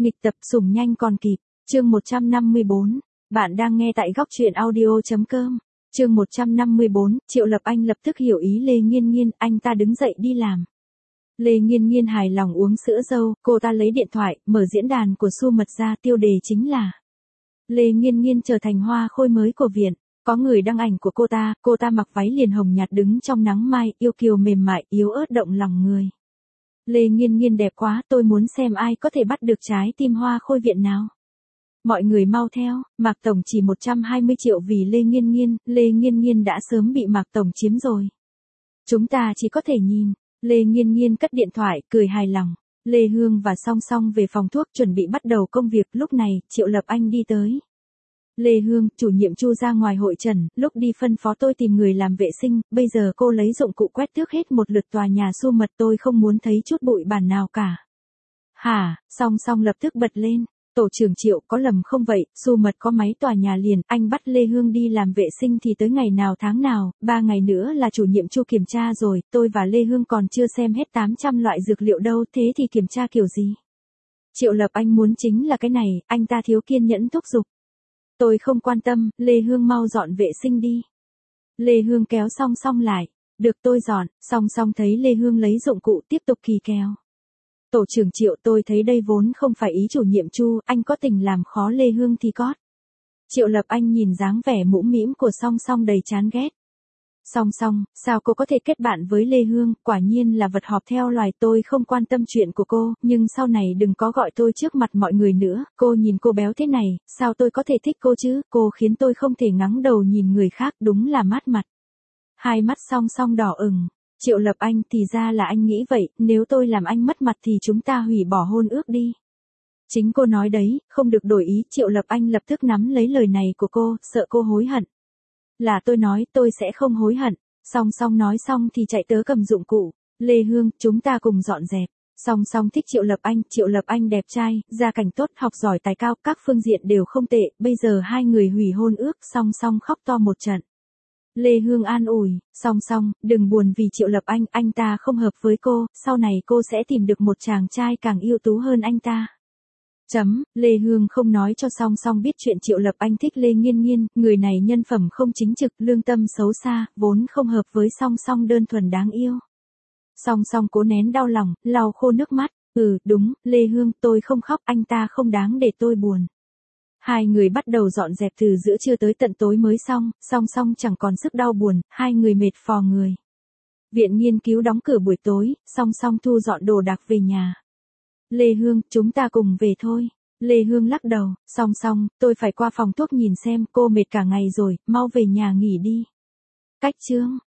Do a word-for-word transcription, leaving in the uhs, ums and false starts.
Nghịch tập sủng nhanh còn kịp, chương một trăm năm mươi bốn. Bạn đang nghe tại góc truyện audio.com. Chương một trăm năm mươi bốn, Triệu Lập Anh lập tức hiểu ý Lê Nghiên Nghiên, anh ta đứng dậy đi làm. Lê Nghiên Nghiên hài lòng uống sữa dâu, cô ta lấy điện thoại, mở diễn đàn của Su Mật ra, tiêu đề chính là Lê Nghiên Nghiên trở thành hoa khôi mới của viện. Có người đăng ảnh của cô ta, cô ta mặc váy liền hồng nhạt đứng trong nắng mai, yêu kiều mềm mại, yếu ớt động lòng người. Lê Nghiên Nghiên đẹp quá, tôi muốn xem ai có thể bắt được trái tim hoa khôi viện nào. Mọi người mau theo, Mạc Tổng chỉ một trăm hai mươi triệu vì Lê Nghiên Nghiên, Lê Nghiên Nghiên đã sớm bị Mạc Tổng chiếm rồi. Chúng ta chỉ có thể nhìn. Lê Nghiên Nghiên cất điện thoại, cười hài lòng. Lê Hương và Song Song về phòng thuốc chuẩn bị bắt đầu công việc, lúc này, Triệu Lập Anh đi tới. Lê Hương, chủ nhiệm Chu ra ngoài hội trần, lúc đi phân phó tôi tìm người làm vệ sinh, bây giờ cô lấy dụng cụ quét tước hết một lượt tòa nhà Su Mật, tôi không muốn thấy chút bụi bẩn nào cả. Hả, Song Song lập tức bật lên. Tổ trưởng Triệu, có lầm không vậy, Su Mật có máy tòa nhà liền, anh bắt Lê Hương đi làm vệ sinh thì tới ngày nào tháng nào, ba ngày nữa là chủ nhiệm Chu kiểm tra rồi, tôi và Lê Hương còn chưa xem hết tám trăm loại dược liệu đâu, thế thì kiểm tra kiểu gì? Triệu Lập Anh muốn chính là cái này, anh ta thiếu kiên nhẫn thúc giục. Tôi không quan tâm, Lê Hương mau dọn vệ sinh đi. Lê Hương kéo Song Song lại, được tôi dọn, Song Song thấy Lê Hương lấy dụng cụ tiếp tục kỳ kéo. Tổ trưởng Triệu, tôi thấy đây vốn không phải ý chủ nhiệm Chu, anh có tình làm khó Lê Hương thì cót. Triệu Lập Anh nhìn dáng vẻ mũm mĩm của Song Song đầy chán ghét. Song Song, sao cô có thể kết bạn với Lê Hương, quả nhiên là vật họp theo loài, tôi không quan tâm chuyện của cô, nhưng sau này đừng có gọi tôi trước mặt mọi người nữa, cô nhìn cô béo thế này, sao tôi có thể thích cô chứ, cô khiến tôi không thể ngẩng đầu nhìn người khác, đúng là mát mặt. Hai mắt Song Song đỏ ửng. Triệu Lập Anh, thì ra là anh nghĩ vậy, nếu tôi làm anh mất mặt thì chúng ta hủy bỏ hôn ước đi. Chính cô nói đấy, không được đổi ý, Triệu Lập Anh lập tức nắm lấy lời này của cô, sợ cô hối hận. Là tôi nói, tôi sẽ không hối hận. Song Song nói xong thì chạy tới cầm dụng cụ. Lê Hương, chúng ta cùng dọn dẹp. Song Song thích Triệu Lập Anh, Triệu Lập Anh đẹp trai, gia cảnh tốt, học giỏi tài cao, các phương diện đều không tệ, bây giờ hai người hủy hôn ước, Song Song khóc to một trận. Lê Hương an ủi, Song Song, đừng buồn vì Triệu Lập Anh, anh ta không hợp với cô, sau này cô sẽ tìm được một chàng trai càng ưu tú hơn anh ta. Chấm, Lê Hương không nói cho Song Song biết chuyện Triệu Lập Anh thích Lê Nghiên Nghiên, người này nhân phẩm không chính trực, lương tâm xấu xa, vốn không hợp với Song Song đơn thuần đáng yêu. Song Song cố nén đau lòng, lau khô nước mắt, ừ, đúng, Lê Hương, tôi không khóc, anh ta không đáng để tôi buồn. Hai người bắt đầu dọn dẹp từ giữa trưa tới tận tối mới xong, Song Song chẳng còn sức đau buồn, hai người mệt phò người. Viện nghiên cứu đóng cửa buổi tối, Song Song thu dọn đồ đạc về nhà. Lê Hương, chúng ta cùng về thôi. Lê Hương lắc đầu, Song Song, tôi phải qua phòng thuốc nhìn xem, cô mệt cả ngày rồi, mau về nhà nghỉ đi. Cách chương.